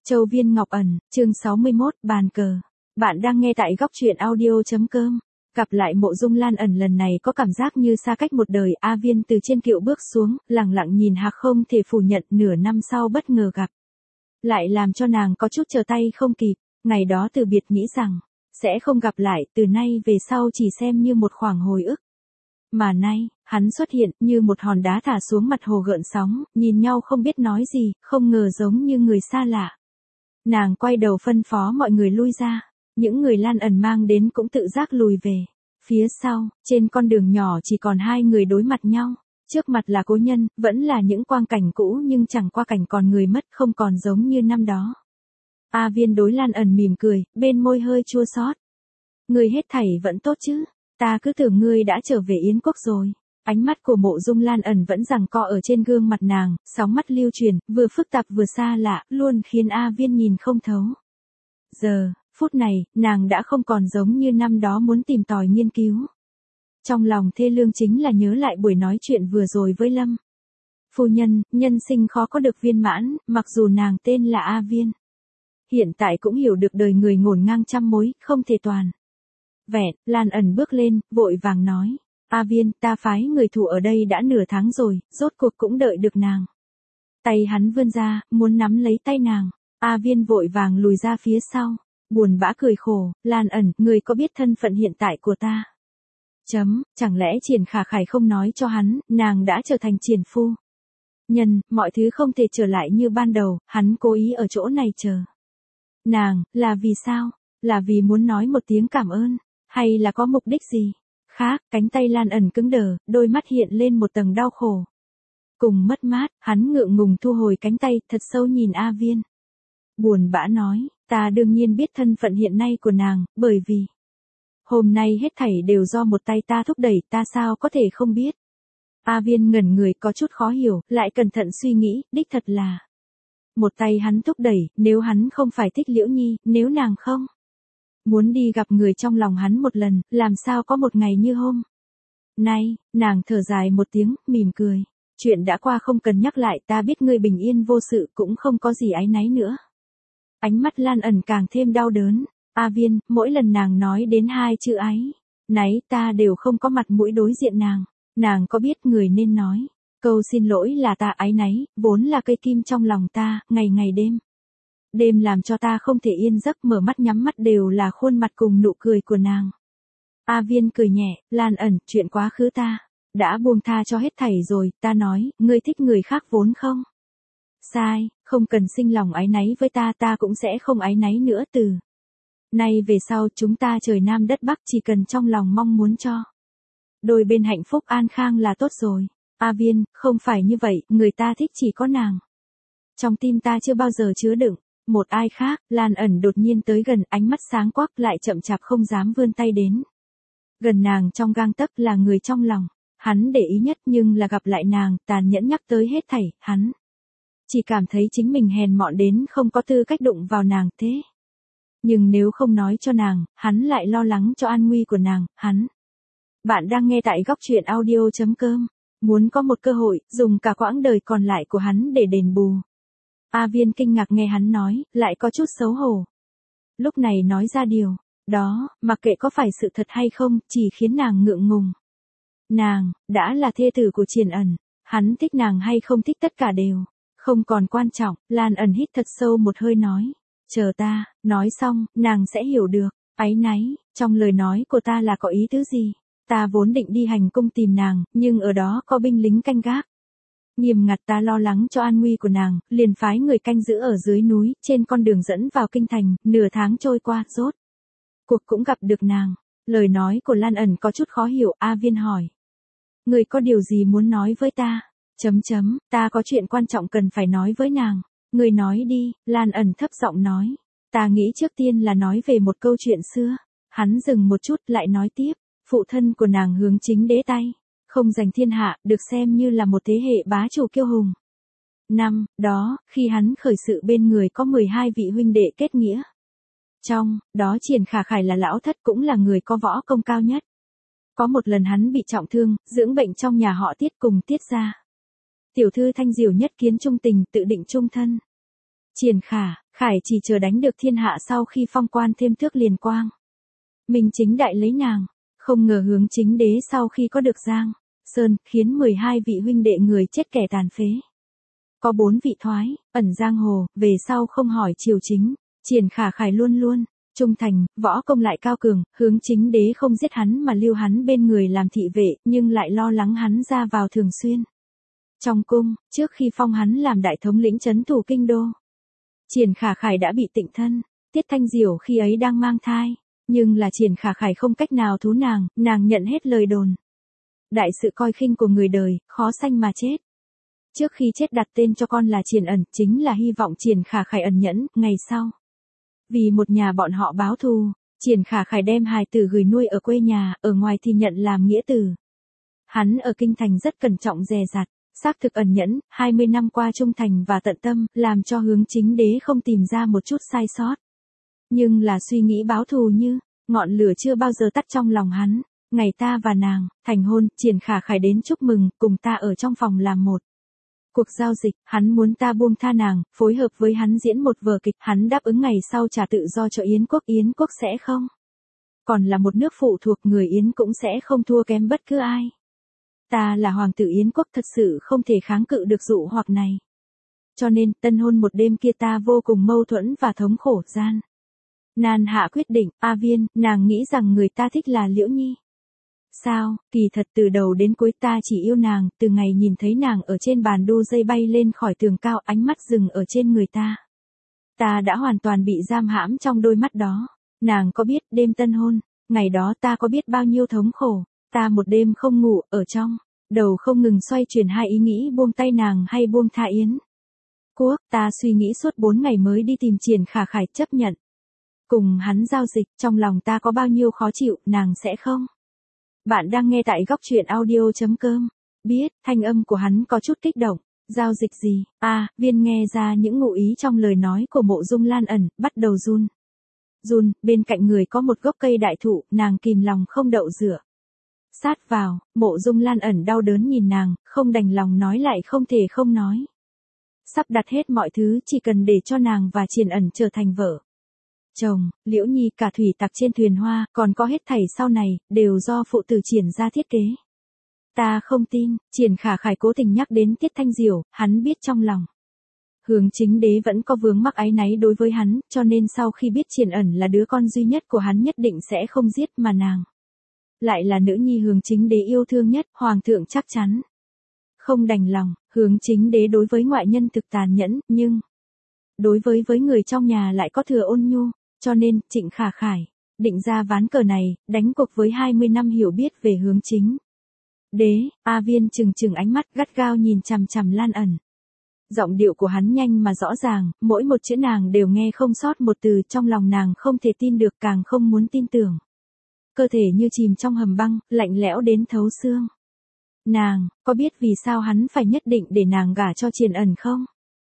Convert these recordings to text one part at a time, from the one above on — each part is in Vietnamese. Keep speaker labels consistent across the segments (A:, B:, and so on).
A: Châu Viên Ngọc Ẩn, chương 61, bàn cờ. Bạn đang nghe tại góc truyện audio.com. Gặp lại Mộ Dung Lan Ẩn lần này có cảm giác như xa cách một đời. A Viên từ trên kiệu bước xuống, lẳng lặng nhìn Hạc không thể phủ nhận nửa năm sau bất ngờ gặp. Lại làm cho nàng có chút chờ tay không kịp, ngày đó từ biệt nghĩ rằng, sẽ không gặp lại, từ nay về sau chỉ xem như một khoảng hồi ức. Mà nay, hắn xuất hiện như một hòn đá thả xuống mặt hồ gợn sóng, nhìn nhau không biết nói gì, không ngờ giống như người xa lạ. Nàng quay đầu phân phó mọi người lui ra, những người Lan Ẩn mang đến cũng tự giác lùi về. Phía sau, trên con đường nhỏ chỉ còn hai người đối mặt nhau, trước mặt là cố nhân, vẫn là những quang cảnh cũ nhưng chẳng qua cảnh còn người mất không còn giống như năm đó. A Viên đối Lan Ẩn mỉm cười, bên môi hơi chua xót. Người hết thảy vẫn tốt chứ, ta cứ tưởng ngươi đã trở về Yến Quốc rồi. Ánh mắt của Mộ Dung Lan Ẩn vẫn giằng co ở trên gương mặt nàng, sóng mắt lưu truyền, vừa phức tạp vừa xa lạ, luôn khiến A Viên nhìn không thấu. Giờ, phút này, nàng đã không còn giống như năm đó muốn tìm tòi nghiên cứu. Trong lòng thê lương chính là nhớ lại buổi nói chuyện vừa rồi với Lâm phu nhân, nhân sinh khó có được viên mãn, mặc dù nàng tên là A Viên. Hiện tại cũng hiểu được đời người ngổn ngang trăm mối, không thể toàn vẹn. Lan Ẩn bước lên, vội vàng nói. A Viên, ta phái người thủ ở đây đã nửa tháng rồi, rốt cuộc cũng đợi được nàng. Tay hắn vươn ra, muốn nắm lấy tay nàng. A Viên vội vàng lùi ra phía sau, buồn bã cười khổ. Lan Ẩn, người có biết thân phận hiện tại của ta? Chẳng lẽ Triển Khả Khải không nói cho hắn, nàng đã trở thành triển phu nhân, mọi thứ không thể trở lại như ban đầu, hắn cố ý ở chỗ này chờ nàng, là vì sao? Là vì muốn nói một tiếng cảm ơn, hay là có mục đích gì khác? Cánh tay Lan Ẩn cứng đờ, đôi mắt hiện lên một tầng đau khổ cùng mất mát, hắn ngượng ngùng thu hồi cánh tay, thật sâu nhìn A Viên. Buồn bã nói, ta đương nhiên biết thân phận hiện nay của nàng, bởi vì hôm nay hết thảy đều do một tay ta thúc đẩy, ta sao có thể không biết. A Viên ngẩn người có chút khó hiểu, lại cẩn thận suy nghĩ, đích thật là một tay hắn thúc đẩy, nếu hắn không phải thích Liễu Nhi, nếu nàng không muốn đi gặp người trong lòng hắn một lần, làm sao có một ngày như hôm nay. Nàng thở dài một tiếng, mỉm cười. Chuyện đã qua không cần nhắc lại, ta biết ngươi bình yên vô sự, cũng không có gì áy náy nữa. Ánh mắt Lan Ẩn càng thêm đau đớn. A Viên, mỗi lần nàng nói đến hai chữ áy náy, ta đều không có mặt mũi đối diện nàng. Nàng có biết người nên nói câu xin lỗi là ta áy náy, vốn là cây kim trong lòng ta, ngày ngày đêm đêm làm cho ta không thể yên giấc, mở mắt nhắm mắt đều là khuôn mặt cùng nụ cười của nàng. A Viên cười nhẹ, Lan Ẩn, chuyện quá khứ ta đã buông tha cho hết thảy rồi, ta nói, ngươi thích người khác vốn không sai, không cần sinh lòng áy náy với ta, ta cũng sẽ không áy náy nữa. Từ nay về sau chúng ta trời Nam đất Bắc, chỉ cần trong lòng mong muốn cho đôi bên hạnh phúc an khang là tốt rồi. A Viên, không phải như vậy, người ta thích chỉ có nàng. Trong tim ta chưa bao giờ chứa đựng một ai khác. Lan Ẩn đột nhiên tới gần, ánh mắt sáng quắc, lại chậm chạp không dám vươn tay đến gần nàng. Trong gang tấc là người trong lòng hắn để ý nhất, nhưng là gặp lại nàng, tàn nhẫn nhắc tới hết thảy, hắn chỉ cảm thấy chính mình hèn mọn đến không có tư cách đụng vào nàng. Thế nhưng nếu không nói cho nàng, hắn lại lo lắng cho an nguy của nàng. Bạn đang nghe tại góc truyện audio.com. Muốn có một cơ hội, dùng cả quãng đời còn lại của hắn để đền bù. A Viên kinh ngạc nghe hắn nói, lại có chút xấu hổ. Lúc này nói ra điều đó, mặc kệ có phải sự thật hay không, chỉ khiến nàng ngượng ngùng. Nàng đã là thê tử của Triển Ẩn, hắn thích nàng hay không thích tất cả đều không còn quan trọng. Lan Ẩn hít thật sâu một hơi nói, chờ ta nói xong, nàng sẽ hiểu được. Áy náy, trong lời nói của ta là có ý tứ gì? Ta vốn định đi hành cung tìm nàng, nhưng ở đó có binh lính canh gác nghiêm ngặt, ta lo lắng cho an nguy của nàng, liền phái người canh giữ ở dưới núi, trên con đường dẫn vào kinh thành. Nửa tháng trôi qua, rốt cuộc cũng gặp được nàng. Lời nói của Lan Ẩn có chút khó hiểu. A Viên hỏi, người có điều gì muốn nói với ta? Ta có chuyện quan trọng cần phải nói với nàng. Người nói đi. Lan Ẩn thấp giọng nói, ta nghĩ trước tiên là nói về một câu chuyện xưa. Hắn dừng một chút, lại nói tiếp, phụ thân của nàng Hướng Chính Đế tay không giành thiên hạ, được xem như là một thế hệ bá chủ kiêu hùng. Năm đó, khi hắn khởi sự bên người có 12 vị huynh đệ kết nghĩa. Trong đó Triển Khả Khải là lão thất, cũng là người có võ công cao nhất. Có một lần hắn bị trọng thương, dưỡng bệnh trong nhà họ Tiết cùng Tiết gia tiểu thư Thanh Diều nhất kiến trung tình, tự định chung thân. Triển Khải chỉ chờ đánh được thiên hạ sau khi phong quan thêm tước liền quang. Minh chính đại lấy nàng, không ngờ Hướng Chính Đế sau khi có được Giang Sơn, khiến 12 vị huynh đệ người chết kẻ tàn phế. Có 4 vị thoái, ẩn giang hồ, về sau không hỏi triều chính, Triển Khải luôn luôn trung thành, võ công lại cao cường, Hướng Chính Đế không giết hắn mà lưu hắn bên người làm thị vệ, nhưng lại lo lắng hắn ra vào thường xuyên. Trong cung, trước khi phong hắn làm đại thống lĩnh trấn thủ kinh đô, Triển Khải đã bị tịnh thân, Tiết Thanh Diểu khi ấy đang mang thai, nhưng là Triển Khải không cách nào thú nàng nhận hết lời đồn. Đại sự coi khinh của người đời, khó sanh mà chết. Trước khi chết đặt tên cho con là Triển Ẩn, chính là hy vọng Triển Khải ẩn nhẫn, ngày sau. Vì một nhà bọn họ báo thù, Triển Khải đem hài tử gửi nuôi ở quê nhà, ở ngoài thì nhận làm nghĩa tử. Hắn ở kinh thành rất cẩn trọng dè dặt, xác thực ẩn nhẫn, 20 năm qua trung thành và tận tâm, làm cho Hướng Chính Đế không tìm ra một chút sai sót. Nhưng là suy nghĩ báo thù như, ngọn lửa chưa bao giờ tắt trong lòng hắn. Ngày ta và nàng thành hôn, Triển Khải đến chúc mừng, cùng ta ở trong phòng làm một cuộc giao dịch, hắn muốn ta buông tha nàng, phối hợp với hắn diễn một vở kịch, hắn đáp ứng ngày sau trả tự do cho Yến quốc sẽ không. Còn là một nước phụ thuộc, người Yến cũng sẽ không thua kém bất cứ ai. Ta là hoàng tử Yến quốc, thật sự không thể kháng cự được dụ hoặc này. Cho nên, tân hôn một đêm kia ta vô cùng mâu thuẫn và thống khổ gian nan hạ quyết định, A Viên, nàng nghĩ rằng người ta thích là Liễu Nhi. Sao, kỳ thật từ đầu đến cuối ta chỉ yêu nàng, từ ngày nhìn thấy nàng ở trên bàn đu dây bay lên khỏi tường cao, ánh mắt dừng ở trên người ta. Ta đã hoàn toàn bị giam hãm trong đôi mắt đó. Nàng có biết đêm tân hôn, ngày đó ta có biết bao nhiêu thống khổ, ta một đêm không ngủ, ở trong đầu không ngừng xoay chuyển hai ý nghĩ buông tay nàng hay buông tha Yến quốc, ta suy nghĩ suốt 4 ngày mới đi tìm Triển Khải chấp nhận cùng hắn giao dịch, trong lòng ta có bao nhiêu khó chịu, nàng sẽ không. Bạn đang nghe tại góc truyện audio.com. Biết, thanh âm của hắn có chút kích động. Giao dịch gì? Viên nghe ra những ngụ ý trong lời nói của Mộ Dung Lan Ẩn, bắt đầu run. Bên cạnh người có một gốc cây đại thụ, nàng kìm lòng không đậu dựa sát vào, Mộ Dung Lan Ẩn đau đớn nhìn nàng, không đành lòng nói lại không thể không nói. Sắp đặt hết mọi thứ, chỉ cần để cho nàng và Triển Ẩn trở thành vợ chồng, Liễu Nhi, cả thủy tặc trên thuyền hoa, còn có hết thảy sau này, đều do phụ tử Triển ra thiết kế. Ta không tin, Triển Khải cố tình nhắc đến Tiết Thanh Diểu, hắn biết trong lòng Hướng Chính Đế vẫn có vướng mắc áy náy đối với hắn, cho nên sau khi biết Triển Ẩn là đứa con duy nhất của hắn nhất định sẽ không giết, mà nàng lại là nữ nhi Hướng Chính Đế yêu thương nhất, hoàng thượng chắc chắn không đành lòng. Hướng Chính Đế đối với ngoại nhân thực tàn nhẫn, nhưng đối với người trong nhà lại có thừa ôn nhu, cho nên Trịnh Khải định ra ván cờ này, đánh cuộc với 20 năm hiểu biết về Hướng Chính Đế. A Viên trừng ánh mắt gắt gao nhìn chằm chằm Lan Ẩn. Giọng điệu của hắn nhanh mà rõ ràng, mỗi một chữ nàng đều nghe không sót một từ, trong lòng nàng không thể tin được, càng không muốn tin tưởng. Cơ thể như chìm trong hầm băng, lạnh lẽo đến thấu xương. Nàng, có biết vì sao hắn phải nhất định để nàng gả cho Triển Ẩn không?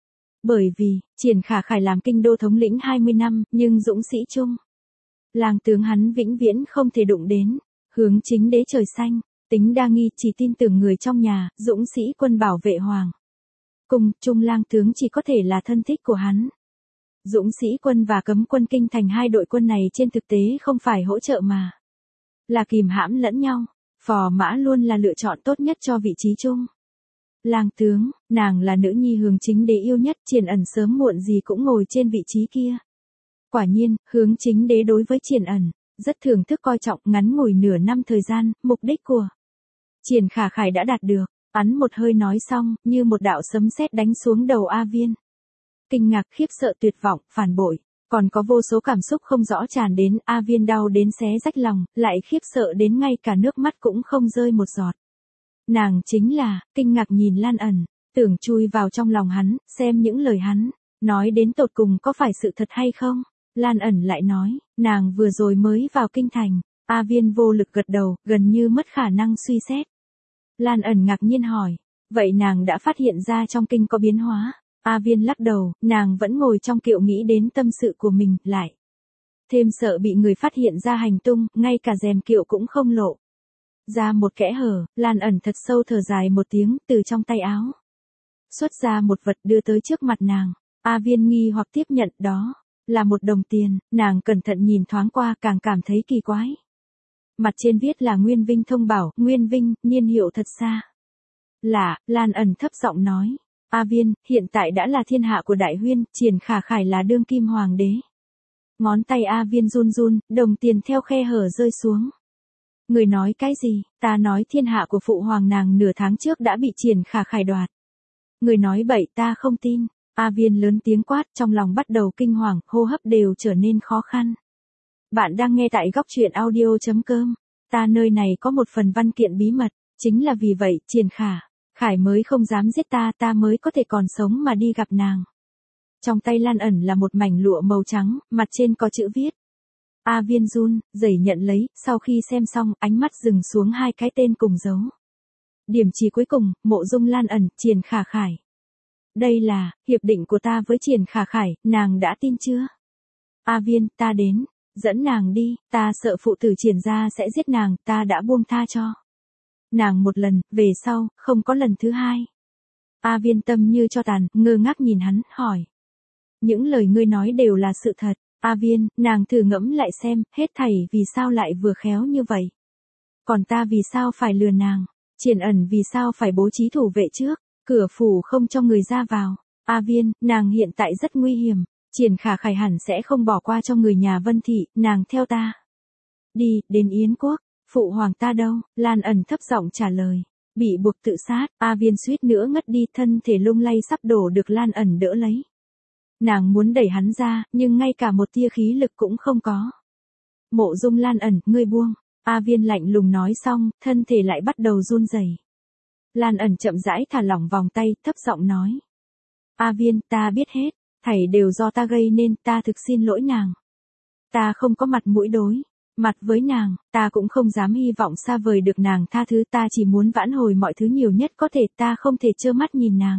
A: Bởi vì, Triển Khải làm kinh đô thống lĩnh 20 năm, nhưng dũng sĩ trung lang tướng hắn vĩnh viễn không thể đụng đến. Hướng Chính Đế trời xanh, tính đa nghi, chỉ tin tưởng người trong nhà, dũng sĩ quân bảo vệ hoàng cung, trung lang tướng chỉ có thể là thân thích của hắn. Dũng sĩ quân và cấm quân kinh thành, hai đội quân này trên thực tế không phải hỗ trợ mà là kìm hãm lẫn nhau. Phò mã luôn là lựa chọn tốt nhất cho vị trí trung lang tướng, nàng là nữ nhi Hướng Chính Đế yêu nhất, Triển Ẩn sớm muộn gì cũng ngồi trên vị trí kia. Quả nhiên, Hướng Chính Đế đối với Triển Ẩn rất thưởng thức coi trọng, ngắn ngủi nửa năm thời gian, mục đích của Triển Khải đã đạt được. Hắn một hơi nói xong, như một đạo sấm sét đánh xuống đầu A Viên. Kinh ngạc, khiếp sợ, tuyệt vọng, phản bội, còn có vô số cảm xúc không rõ tràn đến. A Viên đau đến xé rách lòng, lại khiếp sợ đến ngay cả nước mắt cũng không rơi một giọt. Nàng chính là, kinh ngạc nhìn Lan Ẩn, tưởng chui vào trong lòng hắn, xem những lời hắn nói đến tột cùng có phải sự thật hay không. Lan Ẩn lại nói, nàng vừa rồi mới vào kinh thành. A Viên vô lực gật đầu, gần như mất khả năng suy xét. Lan Ẩn ngạc nhiên hỏi, vậy nàng đã phát hiện ra trong kinh có biến hóa? A Viên lắc đầu, nàng vẫn ngồi trong kiệu nghĩ đến tâm sự của mình, lại thêm sợ bị người phát hiện ra hành tung, ngay cả rèm kiệu cũng không lộ ra một kẽ hở. Lan Ẩn thật sâu thở dài một tiếng, từ trong tay áo xuất ra một vật đưa tới trước mặt nàng. A Viên nghi hoặc tiếp nhận đó là một đồng tiền, nàng cẩn thận nhìn thoáng qua càng cảm thấy kỳ quái. Mặt trên viết là Nguyên Vinh thông bảo, Nguyên Vinh, niên hiệu thật xa. Lạ, Lan ẩn thấp giọng nói. A Viên, hiện tại đã là thiên hạ của Đại Huyên, Triển Khả Khải là đương kim hoàng đế. Ngón tay A Viên run run, đồng tiền theo khe hở rơi xuống. Người nói cái gì? Ta nói thiên hạ của phụ hoàng nàng nửa tháng trước đã bị Triển Khả Khải đoạt. Người nói bậy, ta không tin. A Viên lớn tiếng quát, trong lòng bắt đầu kinh hoàng, hô hấp đều trở nên khó khăn. Bạn đang nghe tại góc truyện audio.com. Ta nơi này có một phần văn kiện bí mật, chính là vì vậy Triển Khả Khải mới không dám giết ta, ta mới có thể còn sống mà đi gặp nàng. Trong tay Lan ẩn là một mảnh lụa màu trắng, mặt trên có chữ viết. A Viên run, rẩy nhận lấy, sau khi xem xong, ánh mắt dừng xuống hai cái tên cùng dấu. Điểm chỉ cuối cùng, Mộ Dung Lan ẩn, Triển Khả Khải. Đây là, hiệp định của ta với Triển Khả Khải, nàng đã tin chưa? A Viên, ta đến, dẫn nàng đi, ta sợ phụ tử Triển gia sẽ giết nàng, ta đã buông tha cho nàng một lần, về sau, không có lần thứ hai. A Viên tâm như cho tàn, ngơ ngác nhìn hắn, hỏi. Những lời ngươi nói đều là sự thật. A Viên, nàng thử ngẫm lại xem, hết thảy vì sao lại vừa khéo như vậy. Còn ta vì sao phải lừa nàng? Triển ẩn vì sao phải bố trí thủ vệ trước? Cửa phủ không cho người ra vào. A Viên, nàng hiện tại rất nguy hiểm. Triển Khả Khải hẳn sẽ không bỏ qua cho người nhà Vân Thị, nàng theo ta. Đi, đến Yến Quốc. Phụ hoàng ta đâu? Lan ẩn thấp giọng trả lời. Bị buộc tự sát, A Viên suýt nữa ngất đi, thân thể lung lay sắp đổ được Lan ẩn đỡ lấy. Nàng muốn đẩy hắn ra, nhưng ngay cả một tia khí lực cũng không có. Mộ Dung Lan ẩn, ngươi buông. A Viên lạnh lùng nói xong, thân thể lại bắt đầu run rẩy. Lan ẩn chậm rãi thả lỏng vòng tay, thấp giọng nói. A Viên, ta biết hết, thảy đều do ta gây nên, ta thực xin lỗi nàng. Ta không có mặt mũi đối mặt với nàng, ta cũng không dám hy vọng xa vời được nàng tha thứ, ta chỉ muốn vãn hồi mọi thứ nhiều nhất có thể, ta không thể trơ mắt nhìn nàng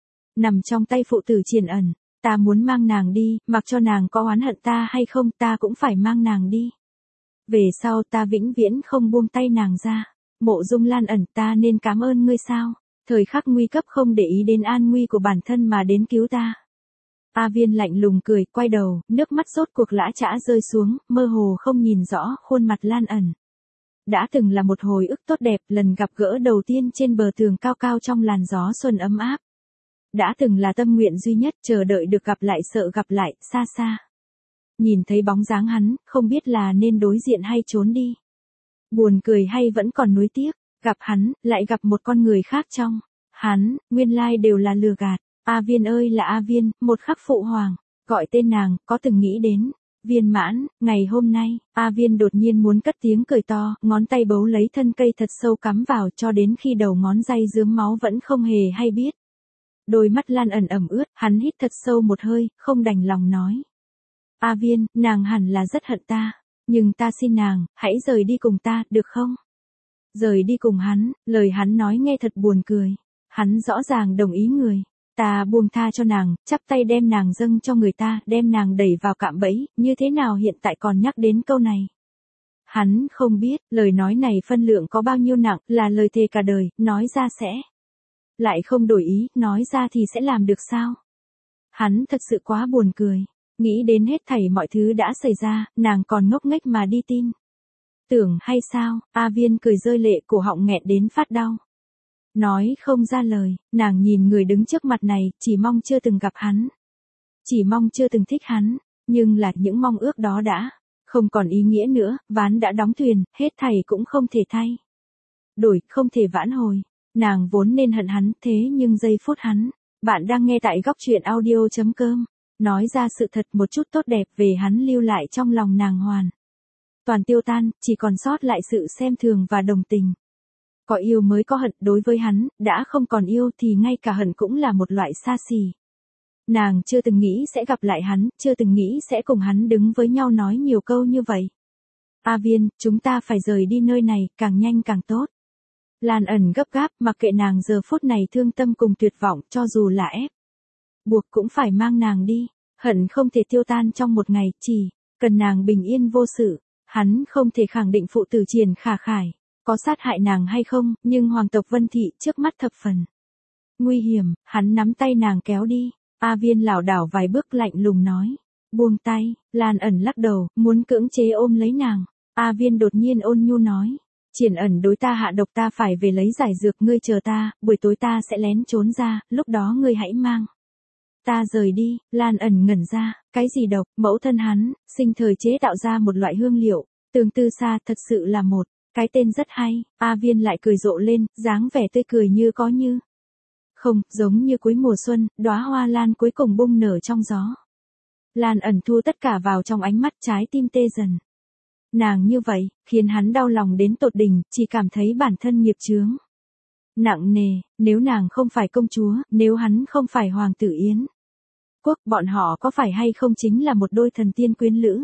A: nằm trong tay phụ tử Triển ẩn, ta muốn mang nàng đi, mặc cho nàng có oán hận ta hay không, ta cũng phải mang nàng đi. Về sau ta vĩnh viễn không buông tay nàng ra. Mộ Dung Lan ẩn, ta nên cảm ơn ngươi sao? Thời khắc nguy cấp không để ý đến an nguy của bản thân mà đến cứu ta. A Viên lạnh lùng cười, quay đầu, nước mắt rốt cuộc lã chã rơi xuống, mơ hồ không nhìn rõ khuôn mặt Lan ẩn. Đã từng là một hồi ức tốt đẹp, lần gặp gỡ đầu tiên trên bờ tường cao cao trong làn gió xuân ấm áp. Đã từng là tâm nguyện duy nhất, chờ đợi được gặp lại, sợ gặp lại, xa xa. Nhìn thấy bóng dáng hắn, không biết là nên đối diện hay trốn đi. Buồn cười hay vẫn còn nuối tiếc, gặp hắn, lại gặp một con người khác trong. Hắn, nguyên lai đều là lừa gạt. A Viên ơi là A Viên, một khắc phụ hoàng, gọi tên nàng, có từng nghĩ đến. Viên mãn, ngày hôm nay, A Viên đột nhiên muốn cất tiếng cười to, ngón tay bấu lấy thân cây thật sâu cắm vào cho đến khi đầu ngón day rướm máu vẫn không hề hay biết. Đôi mắt Lan ẩn ẩm ướt, hắn hít thật sâu một hơi, không đành lòng nói. A Viên, nàng hẳn là rất hận ta, nhưng ta xin nàng, hãy rời đi cùng ta, được không? Rời đi cùng hắn, lời hắn nói nghe thật buồn cười. Hắn rõ ràng đồng ý người. Ta buông tha cho nàng, chắp tay đem nàng dâng cho người ta, đem nàng đẩy vào cạm bẫy, như thế nào hiện tại còn nhắc đến câu này? Hắn không biết, lời nói này phân lượng có bao nhiêu nặng, là lời thề cả đời, nói ra sẽ. Lại không đổi ý, nói ra thì sẽ làm được sao? Hắn thật sự quá buồn cười. Nghĩ đến hết thảy mọi thứ đã xảy ra, nàng còn ngốc nghếch mà đi tin. Tưởng hay sao? A Viên cười rơi lệ, cổ họng nghẹn đến phát đau. Nói không ra lời, nàng nhìn người đứng trước mặt này, chỉ mong chưa từng gặp hắn. Chỉ mong chưa từng thích hắn, nhưng là những mong ước đó đã không còn ý nghĩa nữa, ván đã đóng thuyền, hết thảy cũng không thể thay đổi, không thể vãn hồi. Nàng vốn nên hận hắn, thế nhưng giây phút hắn. Bạn đang nghe tại góc truyện audio.com. Nói ra sự thật, một chút tốt đẹp về hắn lưu lại trong lòng nàng hoàn toàn tiêu tan, chỉ còn sót lại sự xem thường và đồng tình. Có yêu mới có hận, đối với hắn, đã không còn yêu thì ngay cả hận cũng là một loại xa xỉ. Nàng chưa từng nghĩ sẽ gặp lại hắn, chưa từng nghĩ sẽ cùng hắn đứng với nhau nói nhiều câu như vậy. A Viên, chúng ta phải rời đi nơi này, càng nhanh càng tốt. Lan ẩn gấp gáp, mặc kệ nàng giờ phút này thương tâm cùng tuyệt vọng, cho dù là ép buộc cũng phải mang nàng đi. Hận không thể tiêu tan trong một ngày, chỉ cần nàng bình yên vô sự. Hắn không thể khẳng định phụ tử Triển Khả Khải có sát hại nàng hay không, nhưng hoàng tộc Vân Thị trước mắt thập phần nguy hiểm, hắn nắm tay nàng kéo đi. A Viên lảo đảo vài bước lạnh lùng nói. Buông tay, Lan ẩn lắc đầu, muốn cưỡng chế ôm lấy nàng. A Viên đột nhiên ôn nhu nói. Triển ẩn đối ta hạ độc, ta phải về lấy giải dược, ngươi chờ ta, buổi tối ta sẽ lén trốn ra, lúc đó ngươi hãy mang ta rời đi. Lan ẩn ngẩn ra, cái gì độc? Mẫu thân hắn, sinh thời chế tạo ra một loại hương liệu, tương tư xa, thật sự là một cái tên rất hay. A Viên lại cười rộ lên, dáng vẻ tươi cười như có như không, giống như cuối mùa xuân, đóa hoa lan cuối cùng bung nở trong gió. Lan ẩn thu tất cả vào trong ánh mắt, trái tim tê dần. Nàng như vậy, khiến hắn đau lòng đến tột đỉnh, chỉ cảm thấy bản thân nghiệp chướng nặng nề. Nếu nàng không phải công chúa, nếu hắn không phải hoàng tử Yến quốc, bọn họ có phải hay không chính là một đôi thần tiên quyến lữ?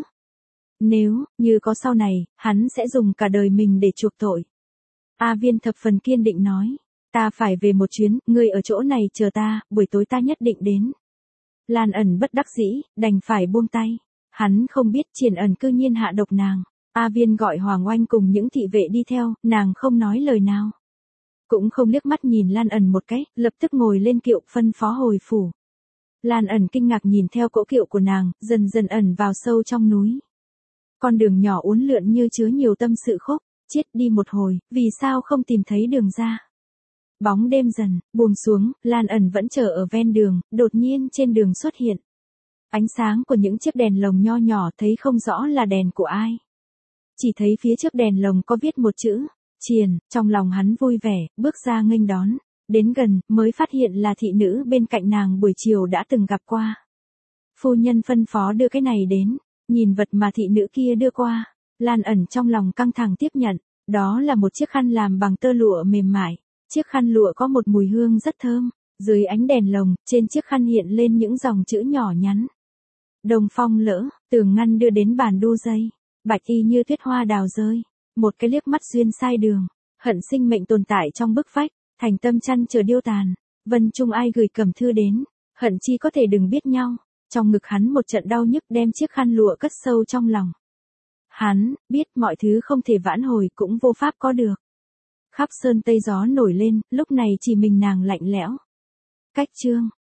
A: Nếu như có sau này, hắn sẽ dùng cả đời mình để chuộc tội. A Viên thập phần kiên định nói. Ta phải về một chuyến, ngươi ở chỗ này chờ ta, buổi tối ta nhất định đến. Lan ẩn bất đắc dĩ, đành phải buông tay. Hắn không biết Triển ẩn cư nhiên hạ độc nàng. A Viên gọi Hoàng Oanh cùng những thị vệ đi theo, nàng không nói lời nào. Cũng không liếc mắt nhìn Lan ẩn một cái, lập tức ngồi lên kiệu phân phó hồi phủ. Lan ẩn kinh ngạc nhìn theo cỗ kiệu của nàng, dần dần ẩn vào sâu trong núi. Con đường nhỏ uốn lượn như chứa nhiều tâm sự khúc, chiết đi một hồi, vì sao không tìm thấy đường ra. Bóng đêm dần buông xuống, Lan ẩn vẫn chờ ở ven đường, đột nhiên trên đường xuất hiện ánh sáng của những chiếc đèn lồng nho nhỏ, thấy không rõ là đèn của ai. Chỉ thấy phía trước đèn lồng có viết một chữ, Triền, trong lòng hắn vui vẻ, bước ra nghênh đón. Đến gần, mới phát hiện là thị nữ bên cạnh nàng buổi chiều đã từng gặp qua. Phu nhân phân phó đưa cái này đến, nhìn vật mà thị nữ kia đưa qua. Lan ẩn trong lòng căng thẳng tiếp nhận, đó là một chiếc khăn làm bằng tơ lụa mềm mại. Chiếc khăn lụa có một mùi hương rất thơm, dưới ánh đèn lồng, trên chiếc khăn hiện lên những dòng chữ nhỏ nhắn. Đồng phong lỡ, tường ngăn đưa đến bàn đu dây, bạch y như tuyết hoa đào rơi, một cái liếc mắt duyên sai đường, hận sinh mệnh tồn tại trong bức vách, thành tâm chăn chờ điêu tàn, vân trung ai gửi cầm thư đến, hận chi có thể đừng biết nhau, trong ngực hắn một trận đau nhức đem chiếc khăn lụa cất sâu trong lòng. Hắn, biết mọi thứ không thể vãn hồi cũng vô pháp có được. Khắp sơn tây gió nổi lên, lúc này chỉ mình nàng lạnh lẽo. Cách chương